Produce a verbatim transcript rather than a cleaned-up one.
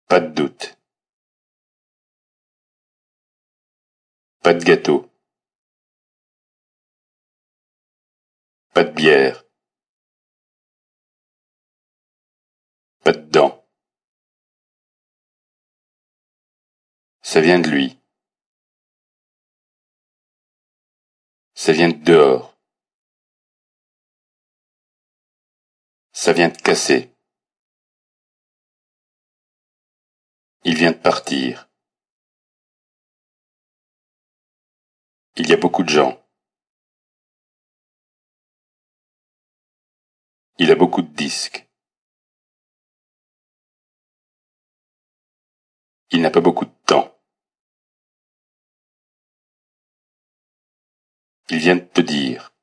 Pas de doute. Pas de gâteau. Pas de bière. Pas de dents. Ça vient de lui. Ça vient de dehors. Ça vient de casser. Il vient de partir. Il y a beaucoup de gens. Il a beaucoup de disques. Il n'a pas beaucoup de temps. Il vient de te dire.